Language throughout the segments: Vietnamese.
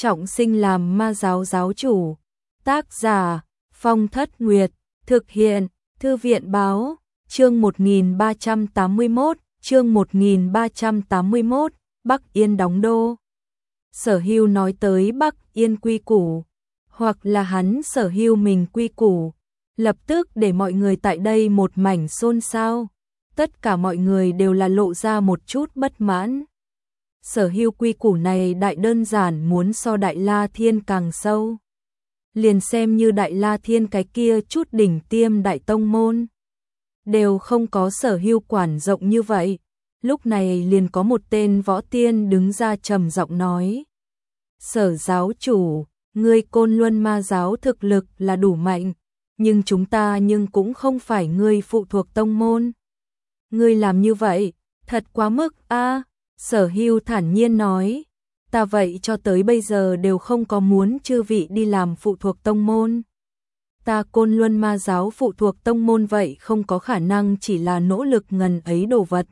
trọng sinh làm ma giáo giáo chủ. Tác giả Phong Thất Nguyệt. Thực hiện Thư viện báo. Chương 1381. Chương 1381. Bắc Yên đóng đô. Sở Hưu nói tới Bắc Yên quy củ, hoặc là hắn Sở Hưu mình quy củ, lập tức để mọi người tại đây một mảnh xôn xao. Tất cả mọi người đều là lộ ra một chút bất mãn. Sở Hưu quy củ này đại đơn giản muốn so Đại La Thiên càng sâu. Liền xem như Đại La Thiên cái kia chút đỉnh tiêm đại tông môn đều không có Sở Hưu quản rộng như vậy. Lúc này liền có một tên võ tiên đứng ra trầm giọng nói: Sở giáo chủ, ngươi Côn Luân ma giáo thực lực là đủ mạnh, nhưng chúng ta cũng không phải ngươi phụ thuộc tông môn. Ngươi làm như vậy, thật quá mức a. Sở Hưu thản nhiên nói: ta vậy cho tới bây giờ đều không có muốn chư vị đi làm phụ thuộc tông môn. Ta Côn Luân ma giáo phụ thuộc tông môn vậy không có khả năng chỉ là nỗ lực ngần ấy đồ vật.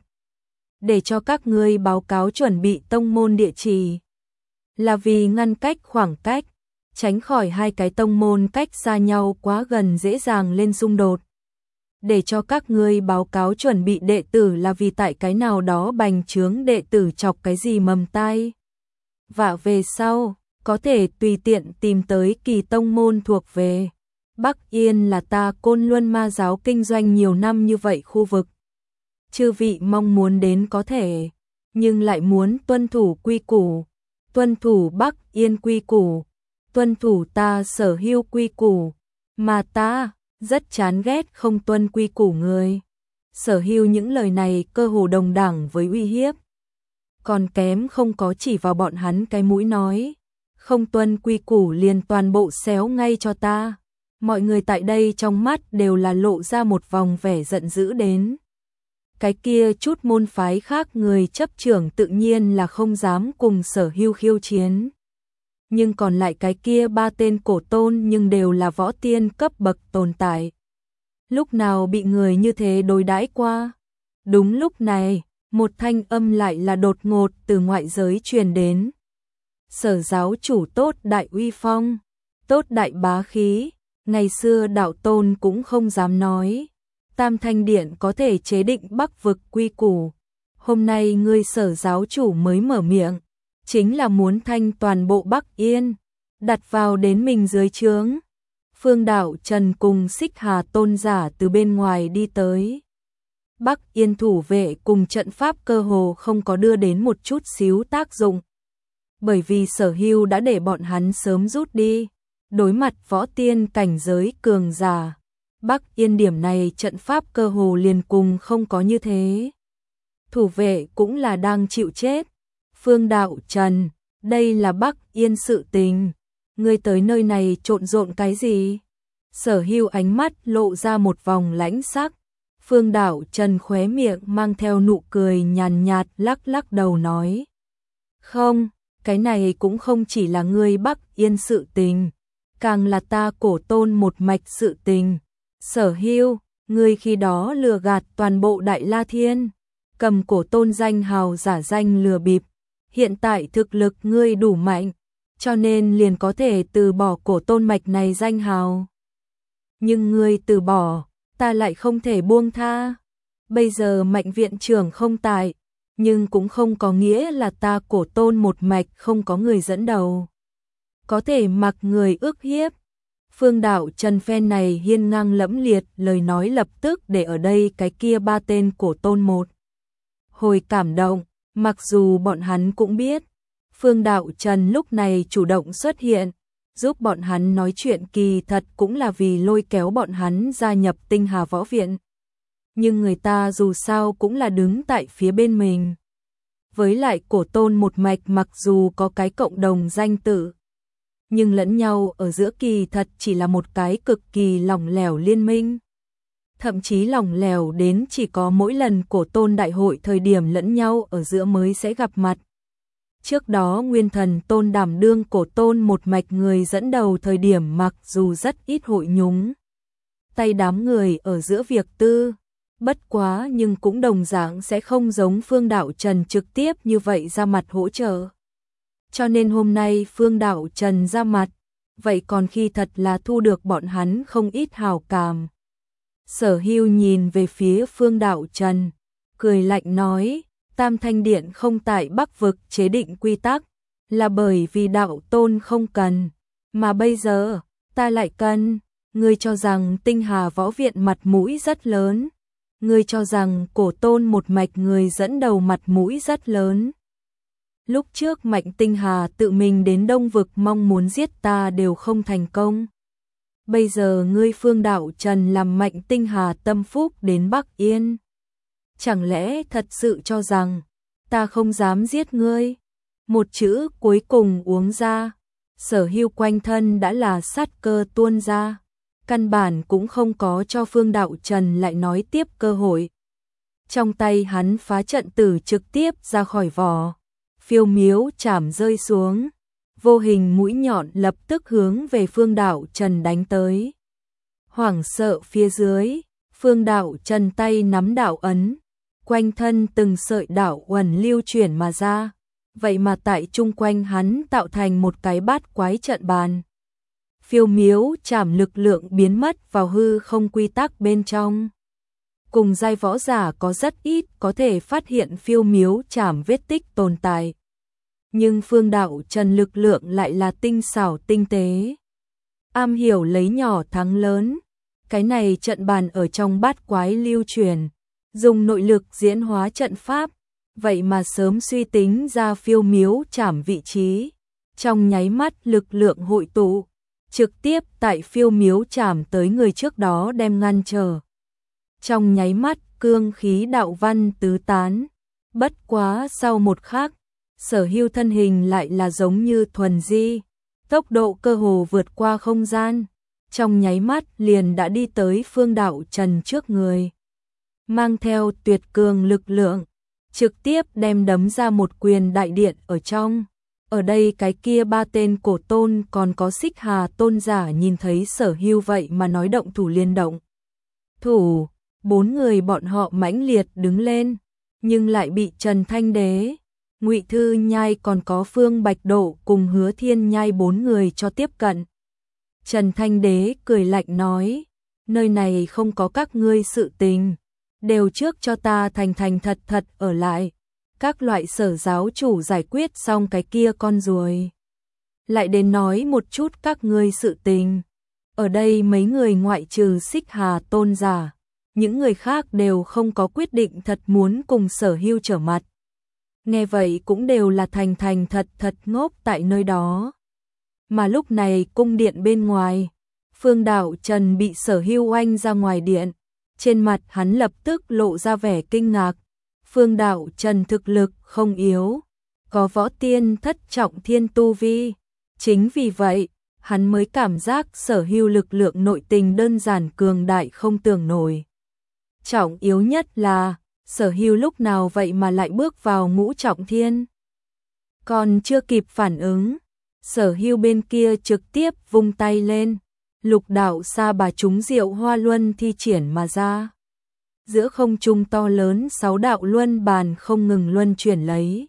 Để cho các ngươi báo cáo chuẩn bị tông môn địa chỉ, là vì ngăn cách khoảng cách, tránh khỏi hai cái tông môn cách xa nhau quá gần dễ dàng lên xung đột. Để cho các ngươi báo cáo chuẩn bị đệ tử là vì tại cái nào đó bành trướng đệ tử chọc cái gì mầm tai vạ về sau, có thể tùy tiện tìm tới kỳ tông môn thuộc về. Bắc Yên là ta Côn Luân ma giáo kinh doanh nhiều năm như vậy khu vực. Chư vị mong muốn đến có thể, nhưng lại muốn tuân thủ quy củ, tuân thủ Bắc Yên quy củ, tuân thủ ta Sở Hưu quy củ, mà ta rất chán ghét không tuân quy củ người. Sở Hưu những lời này cơ hồ đồng đẳng với uy hiếp, còn kém không có chỉ vào bọn hắn cái mũi nói: không tuân quy củ liền toàn bộ xéo ngay cho ta. Mọi người tại đây trong mắt đều là lộ ra một vòng vẻ giận dữ đến. Cái kia chút môn phái khác người chấp trưởng tự nhiên là không dám cùng Sở Hưu khiêu chiến. Nhưng còn lại cái kia ba tên cổ tôn nhưng đều là võ tiên cấp bậc tồn tại. Lúc nào bị người như thế đối đãi qua? Đúng lúc này, một thanh âm lại là đột ngột từ ngoại giới truyền đến. Sở giáo chủ tốt đại uy phong, tốt đại bá khí, ngày xưa đạo tôn cũng không dám nói. Tam Thanh Điện có thể chế định Bắc vực quy củ. Hôm nay ngươi Sở giáo chủ mới mở miệng, chính là muốn thanh toàn bộ Bắc Yên, đặt vào đến mình dưới trướng. Phương Đạo Trần cùng Xích Hà tôn giả từ bên ngoài đi tới. Bắc Yên thủ vệ cùng trận pháp cơ hồ không có đưa đến một chút xíu tác dụng, bởi vì Sở Hưu đã để bọn hắn sớm rút đi. Đối mặt võ tiên cảnh giới cường giả, Bắc Yên điểm này trận pháp cơ hồ liền cùng không có như thế. Thủ vệ cũng là đang chịu chết. Phương Đạo Trần, đây là Bắc Yên sự tình, ngươi tới nơi này trộn rộn cái gì? Sở Hưu ánh mắt lộ ra một vòng lãnh sắc. Phương Đạo Trần khóe miệng mang theo nụ cười nhàn nhạt lắc lắc đầu nói: không, cái này cũng không chỉ là ngươi Bắc Yên sự tình, càng là ta cổ tôn một mạch sự tình. Sở Hưu, ngươi khi đó lừa gạt toàn bộ Đại La Thiên, cầm cổ tôn danh hào giả danh lừa bịp. Hiện tại thực lực ngươi đủ mạnh, cho nên liền có thể từ bỏ cổ tôn mạch này danh hào. Nhưng ngươi từ bỏ, ta lại không thể buông tha. Bây giờ Mạnh viện trưởng không tại, nhưng cũng không có nghĩa là ta cổ tôn một mạch không có người dẫn đầu, có thể mặc người ức hiếp. Phương Đạo Trần phen này hiên ngang lẫm liệt lời nói lập tức để ở đây cái kia ba tên cổ tôn một hồi cảm động. Mặc dù bọn hắn cũng biết, Phương Đạo Trần lúc này chủ động xuất hiện, giúp bọn hắn nói chuyện kỳ thật cũng là vì lôi kéo bọn hắn gia nhập Tinh Hà Võ Viện. Nhưng người ta dù sao cũng là đứng tại phía bên mình. Với lại cổ tôn một mạch mặc dù có cái cộng đồng danh tự, nhưng lẫn nhau ở giữa kỳ thật chỉ là một cái cực kỳ lỏng lẻo liên minh. Thậm chí lỏng lẻo đến chỉ có mỗi lần cổ tôn đại hội thời điểm lẫn nhau ở giữa mới sẽ gặp mặt. Trước đó Nguyên Thần Tôn đảm đương cổ tôn một mạch người dẫn đầu thời điểm mặc dù rất ít hội nhúng tay đám người ở giữa việc tư, bất quá nhưng cũng đồng dạng sẽ không giống Phương Đạo Trần trực tiếp như vậy ra mặt hỗ trợ. cho nên hôm nay Phương Đạo Trần ra mặt, vậy còn khi thật là thu được bọn hắn không ít hào cảm. Sở Hưu nhìn về phía Phương Đạo Trần, cười lạnh nói, Tam Thanh Điện không tại Bắc vực chế định quy tắc, là bởi vì đạo tôn không cần, mà bây giờ, ta lại cần. Ngươi cho rằng Tinh Hà Võ Viện mặt mũi rất lớn, ngươi cho rằng Cổ Tôn một mạch người dẫn đầu mặt mũi rất lớn. Lúc trước Mạnh Tinh Hà tự mình đến Đông vực mong muốn giết ta đều không thành công. Bây giờ ngươi Phương Đạo Trần làm Mạnh Tinh Hà tâm phúc đến Bắc Yên. Chẳng lẽ thật sự cho rằng ta không dám giết ngươi? Một chữ cuối cùng uống ra, Sở Hưu quanh thân đã là sát cơ tuôn ra. Căn bản cũng không có cho Phương Đạo Trần lại nói tiếp cơ hội. Trong tay hắn phá trận tử trực tiếp ra khỏi vỏ, phiêu miếu chảm rơi xuống, vô hình mũi nhọn lập tức hướng về Phương Đạo Trần đánh tới. Hoảng sợ phía dưới, Phương Đạo Trần tay nắm đạo ấn, quanh thân từng sợi đạo uẩn lưu chuyển mà ra, vậy mà tại chung quanh hắn tạo thành một cái bát quái trận bàn. Phiêu miếu chảm lực lượng biến mất vào hư không quy tắc bên trong. Cùng giai võ giả có rất ít có thể phát hiện phiêu miếu chảm vết tích tồn tại. Nhưng Phương Đạo Trần lực lượng lại là tinh xảo tinh tế. Am hiểu lấy nhỏ thắng lớn. Cái này trận bàn ở trong bát quái lưu truyền, dùng nội lực diễn hóa trận pháp, vậy mà sớm suy tính ra phiêu miếu chảm vị trí. Trong nháy mắt lực lượng hội tụ, trực tiếp tại phiêu miếu chảm tới người trước đó đem ngăn trở. Trong nháy mắt cương khí đạo văn tứ tán, bất quá sau một khắc, Sở Hưu thân hình lại là giống như thuần di, tốc độ cơ hồ vượt qua không gian, trong nháy mắt liền đã đi tới Phương Đạo Trần trước người. Mang theo tuyệt cường lực lượng, trực tiếp đem đấm ra một quyền đại điện ở trong. Ở đây cái kia ba tên Cổ Tôn còn có Xích Hà tôn giả nhìn thấy Sở Hưu vậy mà nói động thủ liên động. Thủ, bốn người bọn họ mãnh liệt đứng lên, nhưng lại bị Trần Thanh Đế, Ngụy Thư Nhai còn có Phương Bạch Độ cùng Hứa Thiên Nhai bốn người cho tiếp cận. Trần Thanh Đế cười lạnh nói, nơi này không có các ngươi sự tình, đều trước cho ta thành thành thật thật ở lại. Các loại Sở giáo chủ giải quyết xong cái kia con ruồi, lại đến nói một chút các ngươi sự tình. Ở đây mấy người ngoại trừ Xích Hà tôn giả, những người khác đều không có quyết định thật muốn cùng Sở Hưu trở mặt. Nghe vậy cũng đều là thành thành thật thật ngốc tại nơi đó. Mà lúc này cung điện bên ngoài, Phương Đạo Trần bị Sở Hưu oanh ra ngoài điện, trên mặt hắn lập tức lộ ra vẻ kinh ngạc. Phương Đạo Trần thực lực không yếu, có võ tiên thất trọng thiên tu vi. Chính vì vậy, hắn mới cảm giác Sở Hưu lực lượng nội tình đơn giản cường đại không tưởng nổi. Trọng yếu nhất là, Sở Hưu lúc nào vậy mà lại bước vào ngũ trọng thiên. Còn chưa kịp phản ứng, Sở Hưu bên kia trực tiếp vung tay lên, lục đạo sa bà trúng diệu hoa luân thi triển mà ra. Giữa không trung to lớn 6 đạo luân bàn không ngừng luân chuyển lấy.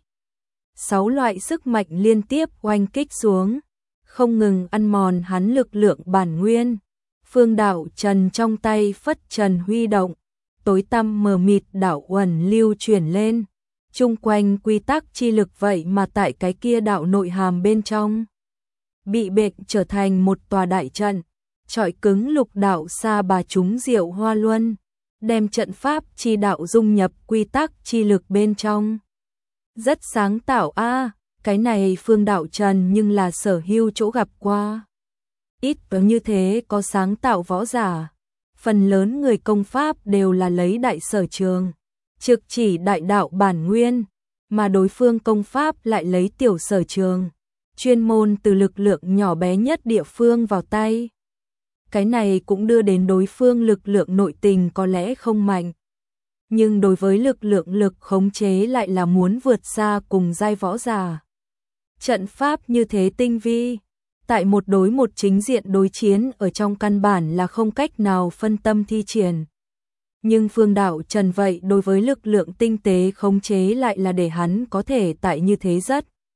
6 loại sức mạnh liên tiếp oanh kích xuống, không ngừng ăn mòn hắn lực lượng bản nguyên. Phương Đạo Trần trong tay phất trần huy động, tối tăm mờ mịt đạo uẩn lưu chuyển lên, chung quanh quy tắc chi lực vậy mà tại cái kia đạo nội hàm bên trong bị bệnh trở thành một tòa đại trận, trọi cứng lục đạo sa bà trúng diệu hoa luân, đem trận pháp chi đạo dung nhập quy tắc chi lực bên trong. Rất sáng tạo a, cái này Phương Đạo Trần nhưng là Sở Hưu chỗ gặp qua. Ít như thế có sáng tạo võ giả, phần lớn người công pháp đều là lấy đại sở trường, trực chỉ đại đạo bản nguyên, mà đối phương công pháp lại lấy tiểu sở trường, chuyên môn từ lực lượng nhỏ bé nhất địa phương vào tay. Cái này cũng đưa đến đối phương lực lượng nội tình có lẽ không mạnh, nhưng đối với lực lượng lực khống chế lại là muốn vượt xa cùng giai võ giả. Trận pháp như thế tinh vi, tại một đối một chính diện đối chiến ở trong căn bản là không cách nào phân tâm thi triển. Nhưng Phương Đạo Trần vậy đối với lực lượng tinh tế khống chế lại là để hắn có thể tại như thế rất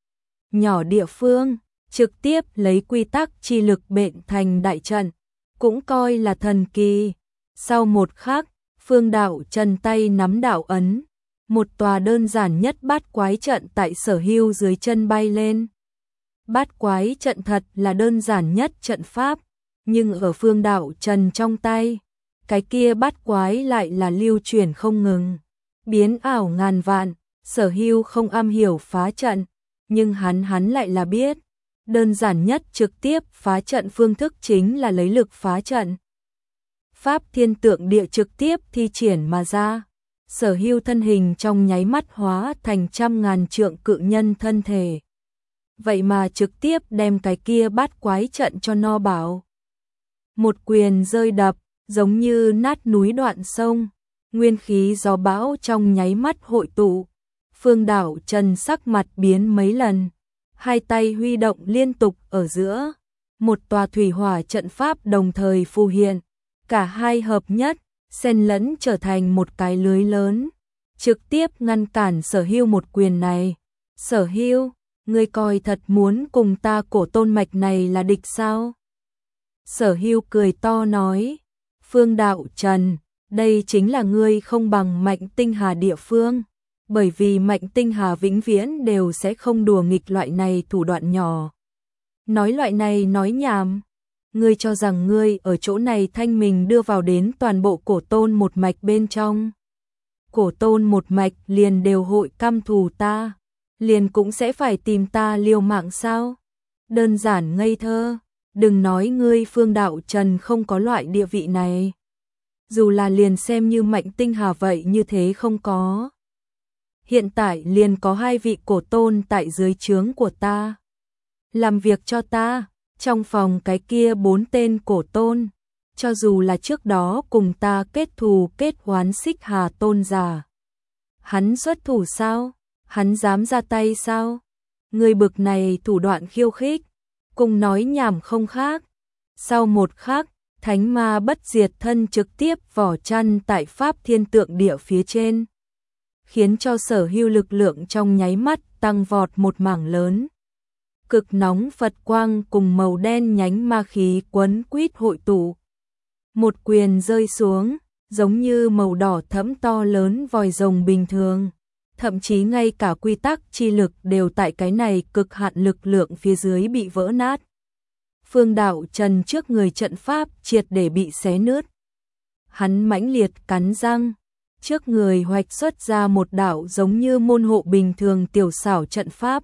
nhỏ địa phương, trực tiếp lấy quy tắc chi lực bện thành đại trận, cũng coi là thần kỳ. Sau một khắc, Phương Đạo Trần tay nắm đạo ấn, một tòa đơn giản nhất bát quái trận tại Sở Hưu dưới chân bay lên. Bát quái trận thật là đơn giản nhất trận pháp, nhưng ở Phương Đạo Trần trong tay, cái kia bát quái lại là lưu chuyển không ngừng, biến ảo ngàn vạn. Sở Hưu không am hiểu phá trận, nhưng hắn lại là biết, đơn giản nhất trực tiếp phá trận phương thức chính là lấy lực phá trận. Pháp thiên tượng địa trực tiếp thi triển mà ra, Sở Hưu thân hình trong nháy mắt hóa thành trăm ngàn trượng cự nhân thân thể. Vậy mà trực tiếp đem cái kia bát quái trận cho no bảo. Một quyền rơi đập, giống như nát núi đoạn sông, nguyên khí gió bão trong nháy mắt hội tụ. Phương Đạo Trần sắc mặt biến mấy lần, hai tay huy động liên tục ở giữa, một tòa thủy hỏa trận pháp đồng thời phù hiện, cả hai hợp nhất, xen lẫn trở thành một cái lưới lớn, trực tiếp ngăn cản Sở Hưu một quyền này. Sở Hưu, ngươi coi thật muốn cùng ta Cổ Tôn mạch này là địch sao? Sở Hưu cười to nói, Phương Đạo Trần, đây chính là ngươi không bằng Mạnh Tinh Hà địa phương. Bởi vì Mạnh Tinh Hà vĩnh viễn đều sẽ không đùa nghịch loại này thủ đoạn nhỏ. Nói loại này nói nhảm. Ngươi cho rằng ngươi ở chỗ này thanh mình đưa vào đến toàn bộ Cổ Tôn một mạch bên trong. Cổ Tôn một mạch liền đều hội căm thù ta, liền cũng sẽ phải tìm ta liều mạng sao? Đơn giản ngây thơ, đừng nói ngươi Phương Đạo Trần không có loại địa vị này. Dù là liền xem như Mạnh Tinh Hà vậy như thế không có. Hiện tại liền có hai vị Cổ Tôn tại dưới trướng của ta. Làm việc cho ta, trong phòng cái kia 4 tên Cổ Tôn, cho dù là trước đó cùng ta kết thù kết oán Xích Hà Tôn giả. Hắn xuất thủ sao? Hắn dám ra tay sao? Người bực này thủ đoạn khiêu khích, cùng nói nhảm không khác. Sau một khắc, Thánh Ma Bất Diệt thân trực tiếp vỏ chăn tại Pháp Thiên Tượng Địa phía trên, khiến cho Sở Hưu lực lượng trong nháy mắt tăng vọt một mảng lớn. Cực nóng Phật quang cùng màu đen nhánh ma khí quấn quýt hội tụ. Một quyền rơi xuống, giống như màu đỏ thẫm to lớn vòi rồng bình thường. Thậm chí ngay cả quy tắc chi lực đều tại cái này cực hạn lực lượng phía dưới bị vỡ nát. Phương Đạo Trần trước người trận pháp triệt để bị xé nứt. Hắn mãnh liệt cắn răng, trước người hoạch xuất ra một đạo giống như môn hộ bình thường tiểu xảo trận pháp.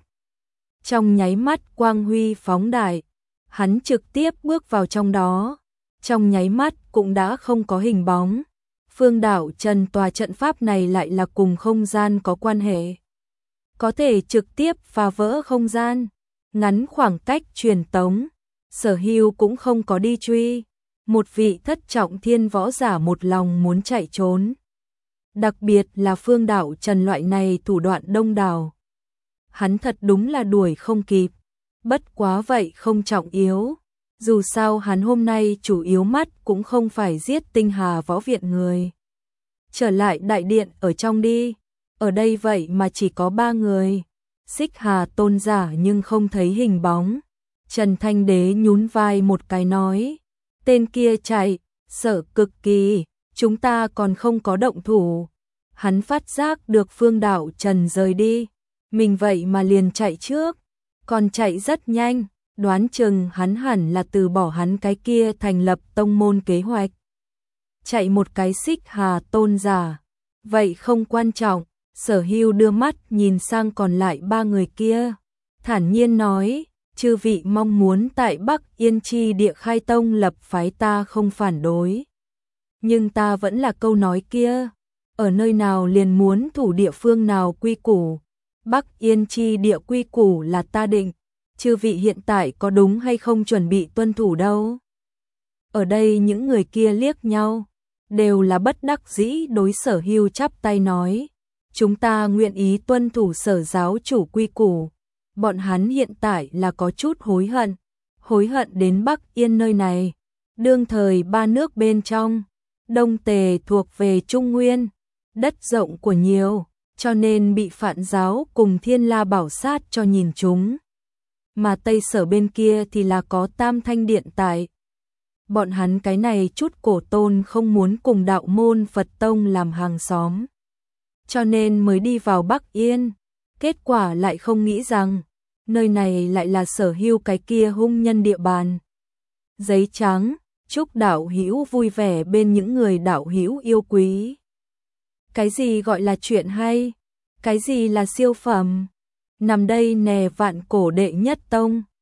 Trong nháy mắt quang huy phóng đại, hắn trực tiếp bước vào trong đó, trong nháy mắt cũng đã không có hình bóng. Phương Đạo Trần tòa trận pháp này lại là cùng không gian có quan hệ, có thể trực tiếp phá vỡ không gian, ngắn khoảng cách truyền tống. Sở Hưu cũng không có đi truy, một vị thất trọng thiên võ giả một lòng muốn chạy trốn. Đặc biệt là Phương Đạo Trần loại này thủ đoạn đông đảo, hắn thật đúng là đuổi không kịp. Bất quá vậy không trọng yếu, dù sao hắn hôm nay chủ yếu mắt cũng không phải giết Tinh Hà võ viện người. Trở lại đại điện ở trong đi, ở đây vậy mà chỉ có 3 người. Xích Hà Tôn giả nhưng không thấy hình bóng. Trần Thanh Đế nhún vai một cái nói, tên kia chạy, sợ cực kỳ, chúng ta còn không có động thủ. Hắn phát giác được Phương Đạo Trần rời đi, mình vậy mà liền chạy trước, còn chạy rất nhanh, đoán chừng hắn hẳn là từ bỏ hắn cái kia thành lập tông môn kế hoạch. Chạy một cái Xích Hà Tôn giả, vậy không quan trọng. Sở Hưu đưa mắt nhìn sang còn lại 3 người kia, thản nhiên nói, chư vị mong muốn tại Bắc Yên Chi địa khai tông lập phái ta không phản đối. Nhưng ta vẫn là câu nói kia, ở nơi nào liền muốn thủ địa phương nào quy củ. Bắc Yên Chi địa quy củ là ta định, chư vị hiện tại có đúng hay không chuẩn bị tuân thủ đâu. Ở đây những người kia liếc nhau, đều là bất đắc dĩ đối Sở Hưu chắp tay nói, chúng ta nguyện ý tuân thủ Sở giáo chủ quy củ. Bọn hắn hiện tại là có chút hối hận đến Bắc Yên nơi này. Đương thời 3 nước bên trong, Đông Tề thuộc về Trung Nguyên, đất rộng của nhiều, cho nên bị Phạn giáo cùng Thiên La Bảo Sát cho nhìn chúng. mà Tây Sở bên kia thì là có Tam Thanh Điện tại. Bọn hắn cái này chút cổ tôn không muốn cùng đạo môn Phật Tông làm hàng xóm. Cho nên mới đi vào Bắc Yên, kết quả lại không nghĩ rằng, nơi này lại là sở hữu cái kia hung nhân địa bàn. Giấy trắng, chúc đạo hữu vui vẻ bên những người đạo hữu yêu quý. Cái gì gọi là chuyện hay? Cái gì là siêu phẩm? Nằm đây nè vạn cổ đệ nhất tông.